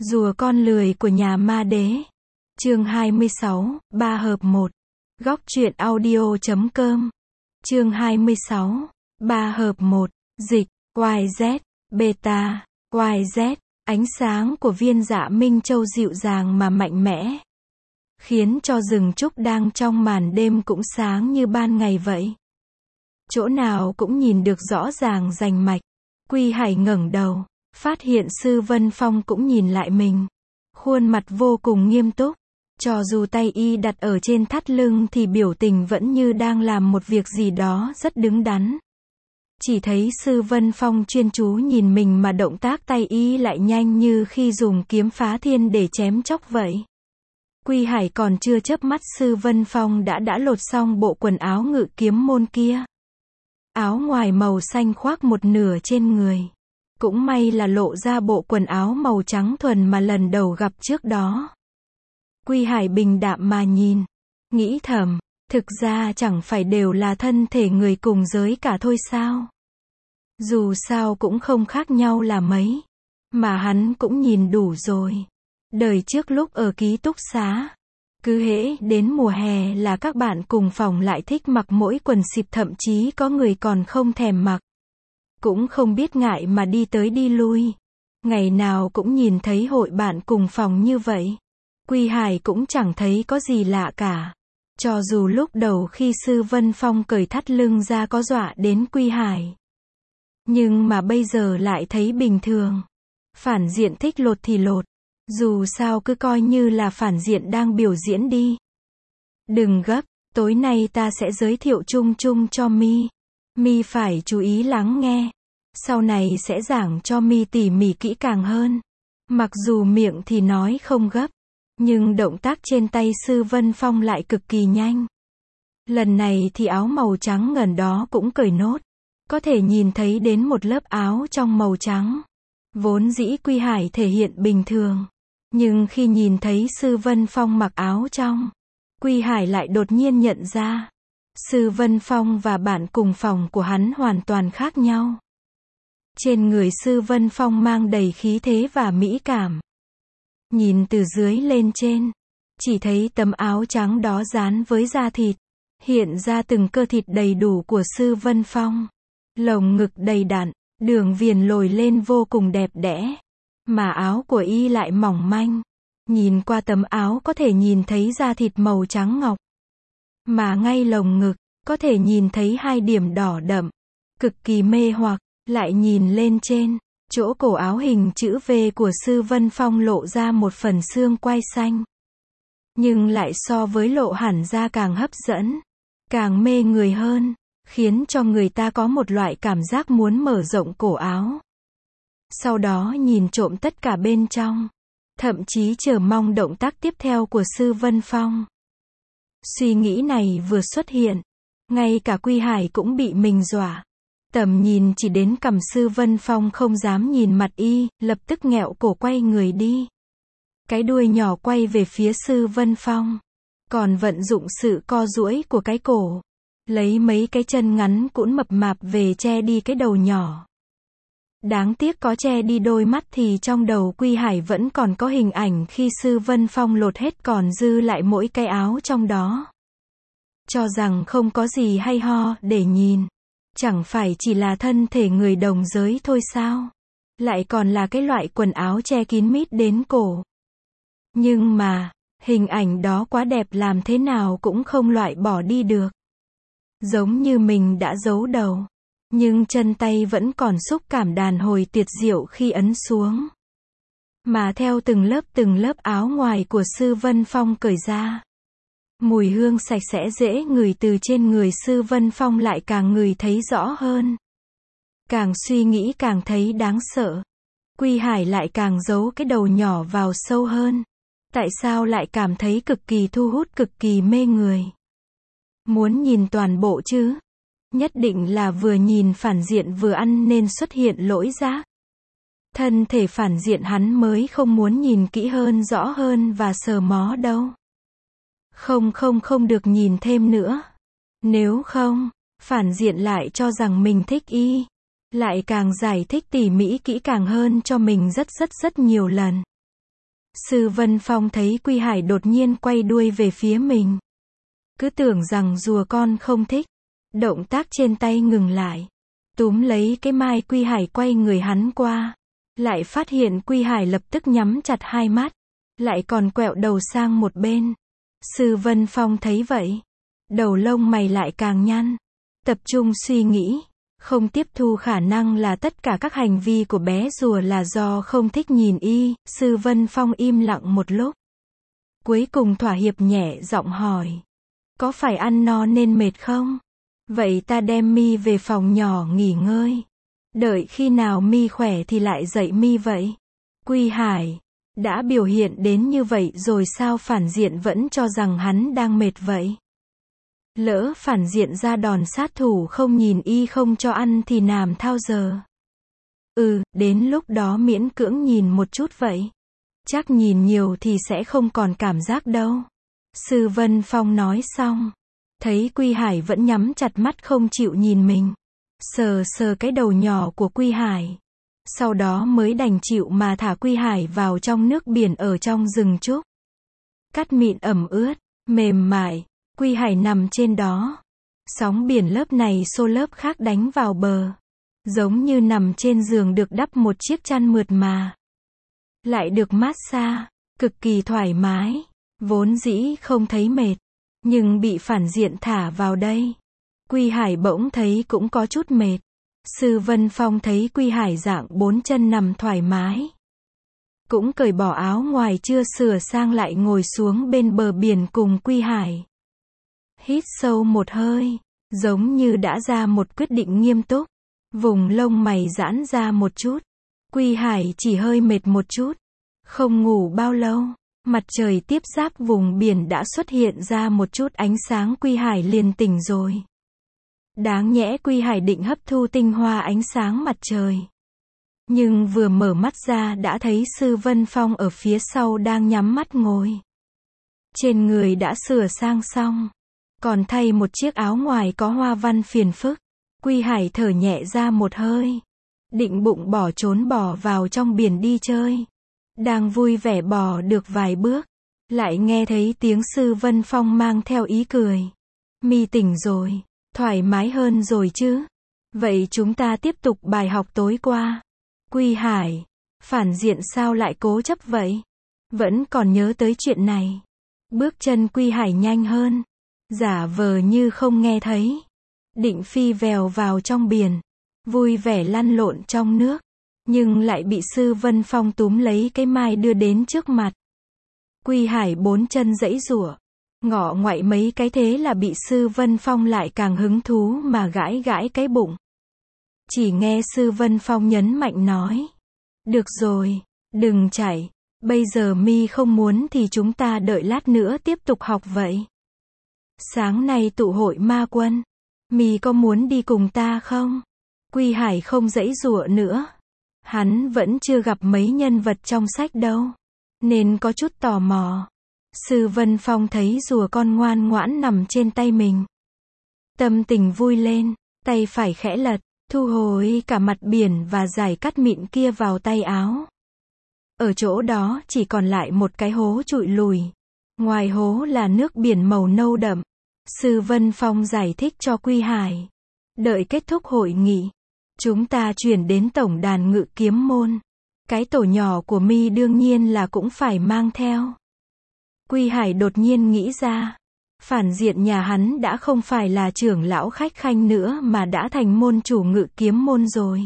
Rùa con lười của nhà ma đế. Chương 26, 3 hợp 1. Góc truyện audio.com. Chương 26, 3 hợp 1. Dịch, YZ, beta, YZ. Ánh sáng của viên dạ Minh Châu dịu dàng mà mạnh mẽ, khiến cho rừng trúc đang trong màn đêm cũng sáng như ban ngày vậy. Chỗ nào cũng nhìn được rõ ràng rành mạch. Quy Hải ngẩng đầu, phát hiện Sư Vân Phong cũng nhìn lại mình. Khuôn mặt vô cùng nghiêm túc. Cho dù tay y đặt ở trên thắt lưng thì biểu tình vẫn như đang làm một việc gì đó rất đứng đắn. Chỉ thấy Sư Vân Phong chuyên chú nhìn mình mà động tác tay y lại nhanh như khi dùng kiếm phá thiên để chém chóc vậy. Quy Hải còn chưa chớp mắt Sư Vân Phong đã lột xong bộ quần áo ngự kiếm môn kia. Áo ngoài màu xanh khoác một nửa trên người. Cũng may là lộ ra bộ quần áo màu trắng thuần mà lần đầu gặp trước đó. Quy Hải bình đạm mà nhìn, nghĩ thầm, thực ra chẳng phải đều là thân thể người cùng giới cả thôi sao? Dù sao cũng không khác nhau là mấy, mà hắn cũng nhìn đủ rồi. Đời trước lúc ở ký túc xá, cứ hễ đến mùa hè là các bạn cùng phòng lại thích mặc mỗi quần xịp, thậm chí có người còn không thèm mặc. Cũng không biết ngại mà đi tới đi lui. Ngày nào cũng nhìn thấy hội bạn cùng phòng như vậy. Quy Hải cũng chẳng thấy có gì lạ cả. Cho dù lúc đầu khi Sư Vân Phong cởi thắt lưng ra có dọa đến Quy Hải, nhưng mà bây giờ lại thấy bình thường. Phản diện thích lột thì lột. Dù sao cứ coi như là phản diện đang biểu diễn đi. Đừng gấp, tối nay ta sẽ giới thiệu chung chung cho Mi. Mi phải chú ý lắng nghe. Sau này sẽ giảng cho Mi tỉ mỉ kỹ càng hơn. Mặc dù miệng thì nói không gấp, nhưng động tác trên tay Sư Vân Phong lại cực kỳ nhanh. Lần này thì áo màu trắng ngần đó cũng cởi nốt. Có thể nhìn thấy đến một lớp áo trong màu trắng. Vốn dĩ Quy Hải thể hiện bình thường. Nhưng khi nhìn thấy Sư Vân Phong mặc áo trong, Quy Hải lại đột nhiên nhận ra. Sư Vân Phong và bạn cùng phòng của hắn hoàn toàn khác nhau. Trên người Sư Vân Phong mang đầy khí thế và mỹ cảm. Nhìn từ dưới lên trên, chỉ thấy tấm áo trắng đó dán với da thịt, hiện ra từng cơ thịt đầy đủ của Sư Vân Phong. Lồng ngực đầy đặn, đường viền lồi lên vô cùng đẹp đẽ. Mà áo của y lại mỏng manh. Nhìn qua tấm áo có thể nhìn thấy da thịt màu trắng ngọc. Mà ngay lồng ngực, có thể nhìn thấy hai điểm đỏ đậm. Cực kỳ mê hoặc, lại nhìn lên trên. Chỗ cổ áo hình chữ V của Sư Vân Phong lộ ra một phần xương quai xanh. Nhưng lại so với lộ hẳn ra càng hấp dẫn, càng mê người hơn, khiến cho người ta có một loại cảm giác muốn mở rộng cổ áo. Sau đó nhìn trộm tất cả bên trong. Thậm chí chờ mong động tác tiếp theo của Sư Vân Phong. Suy nghĩ này vừa xuất hiện, ngay cả Quy Hải cũng bị mình dọa. Tầm nhìn chỉ đến cằm Sư Vân Phong không dám nhìn mặt y, lập tức nghẹo cổ quay người đi. Cái đuôi nhỏ quay về phía Sư Vân Phong. Còn vận dụng sự co duỗi của cái cổ. Lấy mấy cái chân ngắn cũn mập mạp về che đi cái đầu nhỏ. Đáng tiếc có che đi đôi mắt thì trong đầu Quy Hải vẫn còn có hình ảnh khi Sư Vân Phong lột hết còn dư lại mỗi cái áo trong đó. Cho rằng không có gì hay ho để nhìn. Chẳng phải chỉ là thân thể người đồng giới thôi sao? Lại còn là cái loại quần áo che kín mít đến cổ. Nhưng mà, hình ảnh đó quá đẹp làm thế nào cũng không loại bỏ đi được. Giống như mình đã giấu đầu. Nhưng chân tay vẫn còn xúc cảm đàn hồi tuyệt diệu khi ấn xuống. Mà theo từng lớp áo ngoài của Sư Vân Phong cởi ra. Mùi hương sạch sẽ dễ ngửi từ trên người Sư Vân Phong lại càng ngửi thấy rõ hơn. Càng suy nghĩ càng thấy đáng sợ. Quy Hải lại càng giấu cái đầu nhỏ vào sâu hơn. Tại sao lại cảm thấy cực kỳ thu hút, cực kỳ mê người? Muốn nhìn toàn bộ chứ? Nhất định là vừa nhìn phản diện vừa ăn nên xuất hiện lỗi giác. Thân thể phản diện hắn mới không muốn nhìn kỹ hơn, rõ hơn và sờ mó đâu. Không được nhìn thêm nữa. Nếu không, phản diện lại cho rằng mình thích y. Lại càng giải thích tỉ mỉ kỹ càng hơn cho mình rất nhiều lần. Sư Vân Phong thấy Quy Hải đột nhiên quay đuôi về phía mình. Cứ tưởng rằng rùa con không thích. Động tác trên tay ngừng lại. Túm lấy cái mai Quy Hải quay người hắn qua. Lại phát hiện Quy Hải lập tức nhắm chặt hai mắt. Lại còn quẹo đầu sang một bên. Sư Vân Phong thấy vậy. Đầu lông mày lại càng nhăn. Tập trung suy nghĩ. Không tiếp thu khả năng là tất cả các hành vi của bé rùa là do không thích nhìn y. Sư Vân Phong im lặng một lúc. Cuối cùng thỏa hiệp nhẹ giọng hỏi. Có phải ăn no nên mệt không? Vậy ta đem mi về phòng nhỏ nghỉ ngơi. Đợi khi nào mi khỏe thì lại dạy mi vậy. Quy Hải. Đã biểu hiện đến như vậy rồi sao phản diện vẫn cho rằng hắn đang mệt vậy? Lỡ phản diện ra đòn sát thủ không nhìn y không cho ăn thì làm thao giờ. Đến lúc đó miễn cưỡng nhìn một chút vậy. Chắc nhìn nhiều thì sẽ không còn cảm giác đâu. Sư Vân Phong nói xong. Thấy Quy Hải vẫn nhắm chặt mắt không chịu nhìn mình. Sờ sờ cái đầu nhỏ của Quy Hải. Sau đó mới đành chịu mà thả Quy Hải vào trong nước biển ở trong rừng trúc. Cát mịn ẩm ướt, mềm mại. Quy Hải nằm trên đó. Sóng biển lớp này xô lớp khác đánh vào bờ. Giống như nằm trên giường được đắp một chiếc chăn mượt mà. Lại được mát xa, cực kỳ thoải mái. Vốn dĩ không thấy mệt. Nhưng bị phản diện thả vào đây. Quy Hải bỗng thấy cũng có chút mệt. Sư Vân Phong thấy Quy Hải dạng bốn chân nằm thoải mái. Cũng cởi bỏ áo ngoài chưa sửa sang lại ngồi xuống bên bờ biển cùng Quy Hải. Hít sâu một hơi, giống như đã ra một quyết định nghiêm túc. Vùng lông mày giãn ra một chút. Quy Hải chỉ hơi mệt một chút. Không ngủ bao lâu, mặt trời tiếp giáp vùng biển đã xuất hiện ra một chút ánh sáng. Quy Hải liền tỉnh rồi. Đáng nhẽ Quy Hải định hấp thu tinh hoa ánh sáng mặt trời. Nhưng vừa mở mắt ra đã thấy Sư Vân Phong ở phía sau đang nhắm mắt ngồi. Trên người đã sửa sang xong. Còn thay một chiếc áo ngoài có hoa văn phiền phức. Quy Hải thở nhẹ ra một hơi. Định bụng bỏ trốn bỏ vào trong biển đi chơi. Đang vui vẻ bỏ được vài bước. Lại nghe thấy tiếng Sư Vân Phong mang theo ý cười. Mi tỉnh rồi. Thoải mái hơn rồi chứ. Vậy chúng ta tiếp tục bài học tối qua. Quy Hải. Phản diện sao lại cố chấp vậy? Vẫn còn nhớ tới chuyện này. Bước chân Quy Hải nhanh hơn. Giả vờ như không nghe thấy. Định phi vèo vào trong biển. Vui vẻ lăn lộn trong nước. Nhưng lại bị Sư Vân Phong túm lấy cái mai đưa đến trước mặt. Quy Hải bốn chân giãy giụa. Ngọ ngoại mấy cái thế là bị Sư Vân Phong lại càng hứng thú mà gãi gãi cái bụng. Chỉ nghe Sư Vân Phong nhấn mạnh nói. Được rồi, đừng chạy. Bây giờ mi không muốn thì chúng ta đợi lát nữa tiếp tục học vậy. Sáng nay tụ hội ma quân. Mi có muốn đi cùng ta không? Quy Hải không giãy giụa nữa. Hắn vẫn chưa gặp mấy nhân vật trong sách đâu. Nên có chút tò mò. Sư Vân Phong thấy rùa con ngoan ngoãn nằm trên tay mình. Tâm tình vui lên. Tay phải khẽ lật. Thu hồi cả mặt biển và dải cát mịn kia vào tay áo. Ở chỗ đó chỉ còn lại một cái hố trụi lùi. Ngoài hố là nước biển màu nâu đậm. Sư Vân Phong giải thích cho Quy Hải. Đợi kết thúc hội nghị, chúng ta chuyển đến tổng đàn Ngự Kiếm Môn. Cái tổ nhỏ của mi đương nhiên là cũng phải mang theo. Quy Hải đột nhiên nghĩ ra. Phản diện nhà hắn đã không phải là trưởng lão khách khanh nữa mà đã thành môn chủ Ngự Kiếm Môn rồi.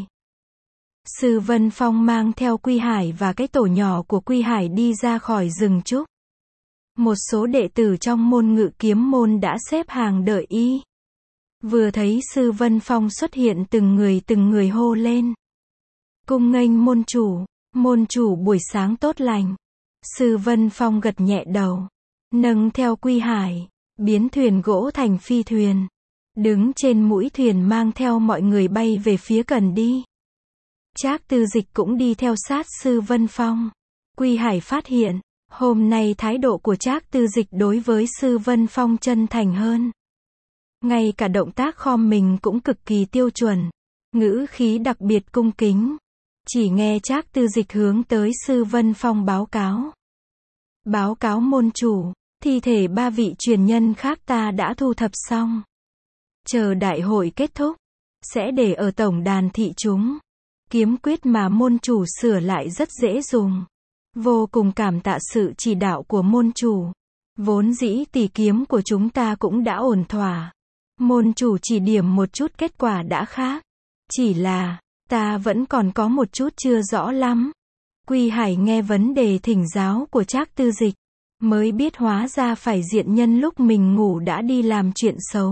Sư Vân Phong mang theo Quy Hải và cái tổ nhỏ của Quy Hải đi ra khỏi rừng trúc. Một số đệ tử trong môn Ngự Kiếm Môn đã xếp hàng đợi y. Vừa thấy Sư Vân Phong xuất hiện từng người hô lên. Cung nghênh môn chủ buổi sáng tốt lành. Sư Vân Phong gật nhẹ đầu. Nâng theo Quy Hải, biến thuyền gỗ thành phi thuyền. Đứng trên mũi thuyền mang theo mọi người bay về phía cần đi. Trác Tư Dịch cũng đi theo sát Sư Vân Phong. Quy Hải phát hiện, hôm nay thái độ của Trác Tư Dịch đối với Sư Vân Phong chân thành hơn. Ngay cả động tác khom mình cũng cực kỳ tiêu chuẩn. Ngữ khí đặc biệt cung kính. Chỉ nghe Trác Tư Dịch hướng tới Sư Vân Phong báo cáo. Báo cáo môn chủ, thi thể 3 vị truyền nhân khác ta đã thu thập xong. Chờ đại hội kết thúc, sẽ để ở tổng đàn thị chúng. Kiếm quyết mà môn chủ sửa lại rất dễ dùng. Vô cùng cảm tạ sự chỉ đạo của môn chủ. Vốn dĩ tỷ kiếm của chúng ta cũng đã ổn thỏa. Môn chủ chỉ điểm một chút kết quả đã khác. Chỉ là, ta vẫn còn có một chút chưa rõ lắm. Quy Hải nghe vấn đề thỉnh giáo của Trác Tư Dịch, mới biết hóa ra phải diện nhân lúc mình ngủ đã đi làm chuyện xấu.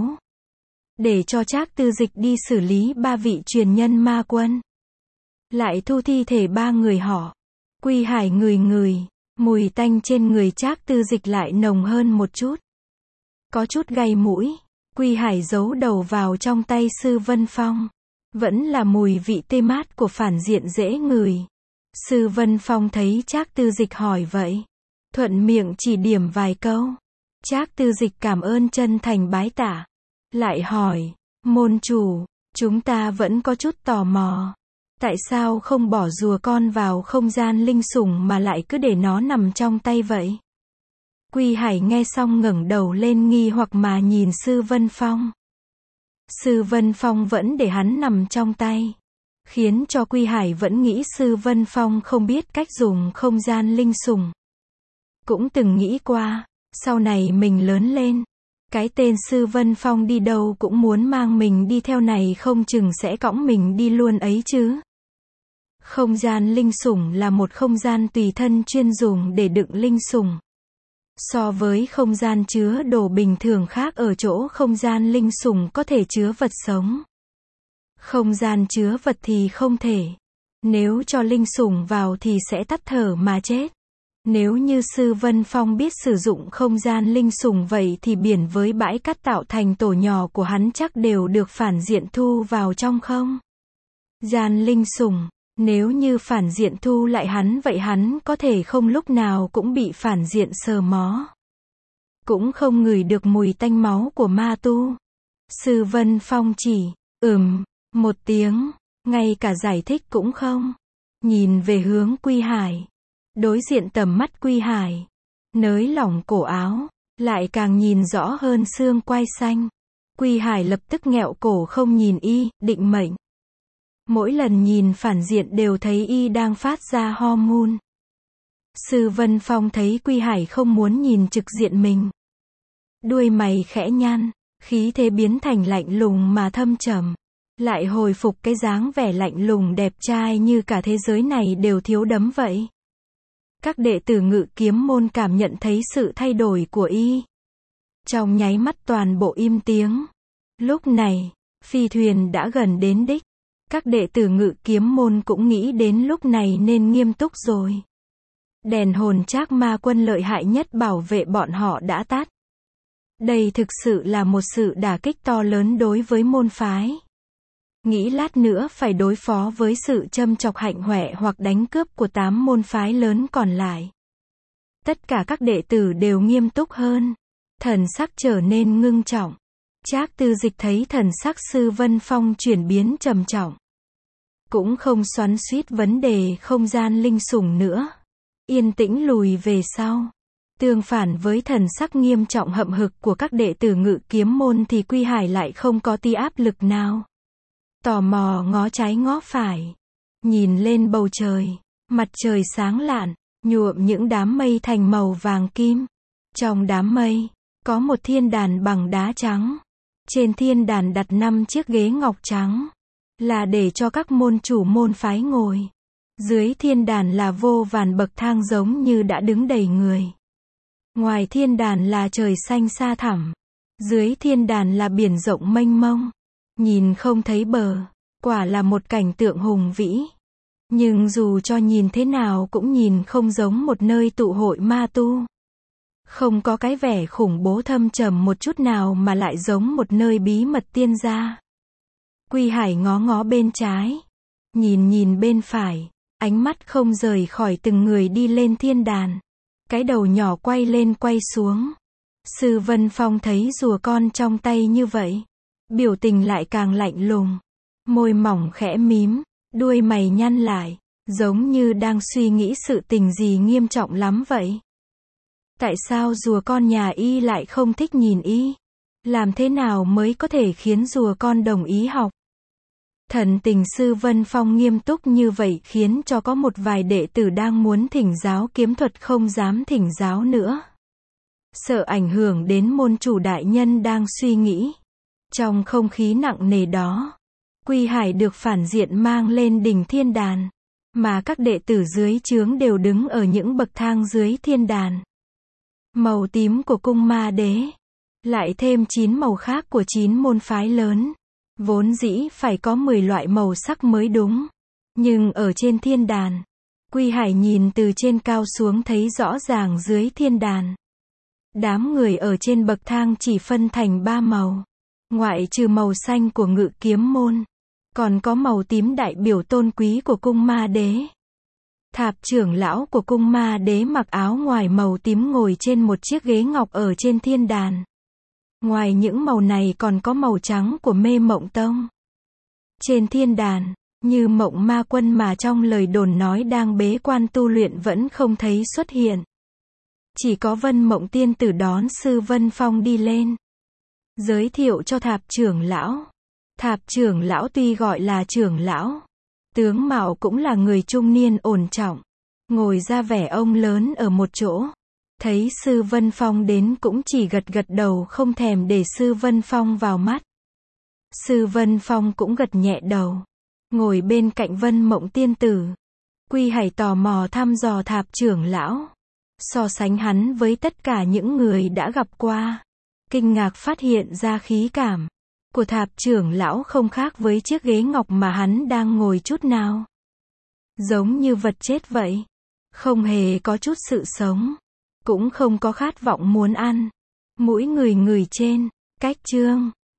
Để cho Trác Tư Dịch đi xử lý 3 vị truyền nhân ma quân. Lại thu thi thể 3 người họ. Quy Hải ngửi, mùi tanh trên người Trác Tư Dịch lại nồng hơn một chút. Có chút gay mũi. Quy Hải giấu đầu vào trong tay Sư Vân Phong. Vẫn là mùi vị tê mát của phản diện dễ ngửi. Sư Vân Phong thấy Trác Tư Dịch hỏi vậy, thuận miệng chỉ điểm vài câu. Trác Tư Dịch cảm ơn chân thành bái tạ. Lại hỏi, môn chủ, chúng ta vẫn có chút tò mò. Tại sao không bỏ rùa con vào không gian linh sủng mà lại cứ để nó nằm trong tay vậy? Quy Hải nghe xong ngẩng đầu lên nghi hoặc mà nhìn Sư Vân Phong. Sư Vân Phong vẫn để hắn nằm trong tay. Khiến cho Quy Hải vẫn nghĩ Sư Vân Phong không biết cách dùng không gian linh sủng. Cũng từng nghĩ qua, sau này mình lớn lên, cái tên Sư Vân Phong đi đâu cũng muốn mang mình đi theo này không chừng sẽ cõng mình đi luôn ấy chứ. Không gian linh sủng là một không gian tùy thân chuyên dùng để đựng linh sủng. So với không gian chứa đồ bình thường khác ở chỗ không gian linh sủng có thể chứa vật sống. Không gian chứa vật thì không thể. Nếu cho linh sủng vào thì sẽ tắt thở mà chết. Nếu như Sư Vân Phong biết sử dụng không gian linh sủng vậy thì biển với bãi cát tạo thành tổ nhỏ của hắn chắc đều được phản diện thu vào trong không gian linh sủng. Nếu như phản diện thu lại hắn vậy hắn có thể không lúc nào cũng bị phản diện sờ mó. Cũng không ngửi được mùi tanh máu của ma tu. Sư Vân Phong chỉ, một tiếng, ngay cả giải thích cũng không. Nhìn về hướng Quy Hải. Đối diện tầm mắt Quy Hải. Nới lỏng cổ áo, lại càng nhìn rõ hơn xương quai xanh. Quy Hải lập tức nghẹo cổ không nhìn y, định mệnh. Mỗi lần nhìn phản diện đều thấy y đang phát ra hormone. Sư Vân Phong thấy Quy Hải không muốn nhìn trực diện mình. Đuôi mày khẽ nhăn, khí thế biến thành lạnh lùng mà thâm trầm. Lại hồi phục cái dáng vẻ lạnh lùng đẹp trai như cả thế giới này đều thiếu đấm vậy. Các đệ tử Ngự Kiếm môn cảm nhận thấy sự thay đổi của y. Trong nháy mắt toàn bộ im tiếng. Lúc này, phi thuyền đã gần đến đích. Các đệ tử Ngự Kiếm môn cũng nghĩ đến lúc này nên nghiêm túc rồi. Đèn hồn Trác ma quân lợi hại nhất bảo vệ bọn họ đã tắt. Đây thực sự là một sự đả kích to lớn đối với môn phái. Nghĩ lát nữa phải đối phó với sự châm chọc hạnh hoẹ hoặc đánh cướp của 8 môn phái lớn còn lại. Tất cả các đệ tử đều nghiêm túc hơn. Thần sắc trở nên ngưng trọng. Trác Tư Dịch thấy thần sắc Sư Vân Phong chuyển biến trầm trọng. Cũng không xoắn xuýt vấn đề không gian linh sủng nữa. Yên tĩnh lùi về sau. Tương phản với thần sắc nghiêm trọng hậm hực của các đệ tử Ngự Kiếm môn thì Quy Hải lại không có tí áp lực nào. Tò mò ngó trái ngó phải. Nhìn lên bầu trời. Mặt trời sáng lạn, nhuộm những đám mây thành màu vàng kim. Trong đám mây, có một thiên đàn bằng đá trắng. Trên thiên đàn đặt 5 chiếc ghế ngọc trắng. Là để cho các môn chủ môn phái ngồi. Dưới thiên đàn là vô vàn bậc thang giống như đã đứng đầy người. Ngoài thiên đàn là trời xanh xa thẳm. Dưới thiên đàn là biển rộng mênh mông. Nhìn không thấy bờ. Quả là một cảnh tượng hùng vĩ. Nhưng dù cho nhìn thế nào cũng nhìn không giống một nơi tụ hội ma tu. Không có cái vẻ khủng bố thâm trầm một chút nào mà lại giống một nơi bí mật tiên gia. Quy Hải ngó ngó bên trái. Nhìn bên phải. Ánh mắt không rời khỏi từng người đi lên thiên đàn. Cái đầu nhỏ quay lên quay xuống. Sư Vân Phong thấy rùa con trong tay như vậy. Biểu tình lại càng lạnh lùng. Môi mỏng khẽ mím. Đuôi mày nhăn lại. Giống như đang suy nghĩ sự tình gì nghiêm trọng lắm vậy. Tại sao rùa con nhà y lại không thích nhìn y? Làm thế nào mới có thể khiến rùa con đồng ý học? Thần tình sư Vân Phong nghiêm túc như vậy khiến cho có một vài đệ tử đang muốn thỉnh giáo kiếm thuật không dám thỉnh giáo nữa. Sợ ảnh hưởng đến môn chủ đại nhân đang suy nghĩ. Trong không khí nặng nề đó, Quy Hải được phản diện mang lên đỉnh thiên đàn, mà các đệ tử dưới trướng đều đứng ở những bậc thang dưới thiên đàn. Màu tím của cung ma đế, lại thêm 9 màu khác của 9 môn phái lớn. Vốn dĩ phải có 10 loại màu sắc mới đúng. Nhưng ở trên thiên đàn, Quy Hải nhìn từ trên cao xuống thấy rõ ràng dưới thiên đàn. Đám người ở trên bậc thang chỉ phân thành 3 màu. Ngoại trừ màu xanh của ngự kiếm môn, còn có màu tím đại biểu tôn quý của cung ma đế. Thạp trưởng lão của cung ma đế mặc áo ngoài màu tím ngồi trên một chiếc ghế ngọc ở trên thiên đàn. Ngoài những màu này còn có màu trắng của Mê Mộng Tông. Trên thiên đàn, Như Mộng Ma Quân mà trong lời đồn nói đang bế quan tu luyện vẫn không thấy xuất hiện. Chỉ có Vân Mộng tiên tử đón sư Vân Phong đi lên, giới thiệu cho Thạp trưởng lão. Thạp trưởng lão tuy gọi là trưởng lão, tướng mạo cũng là người trung niên ổn trọng, ngồi ra vẻ ông lớn ở một chỗ. Thấy sư Vân Phong đến cũng chỉ gật gật đầu không thèm để sư Vân Phong vào mắt. Sư Vân Phong cũng gật nhẹ đầu, ngồi bên cạnh Vân Mộng tiên tử. Quy Hải tò mò thăm dò Thạp trưởng lão, so sánh hắn với tất cả những người đã gặp qua. Kinh ngạc phát hiện ra khí cảm của Thạp trưởng lão không khác với chiếc ghế ngọc mà hắn đang ngồi chút nào. Giống như vật chết vậy, không hề có chút sự sống, cũng không có khát vọng muốn ăn. Mũi người người trên, cách chương.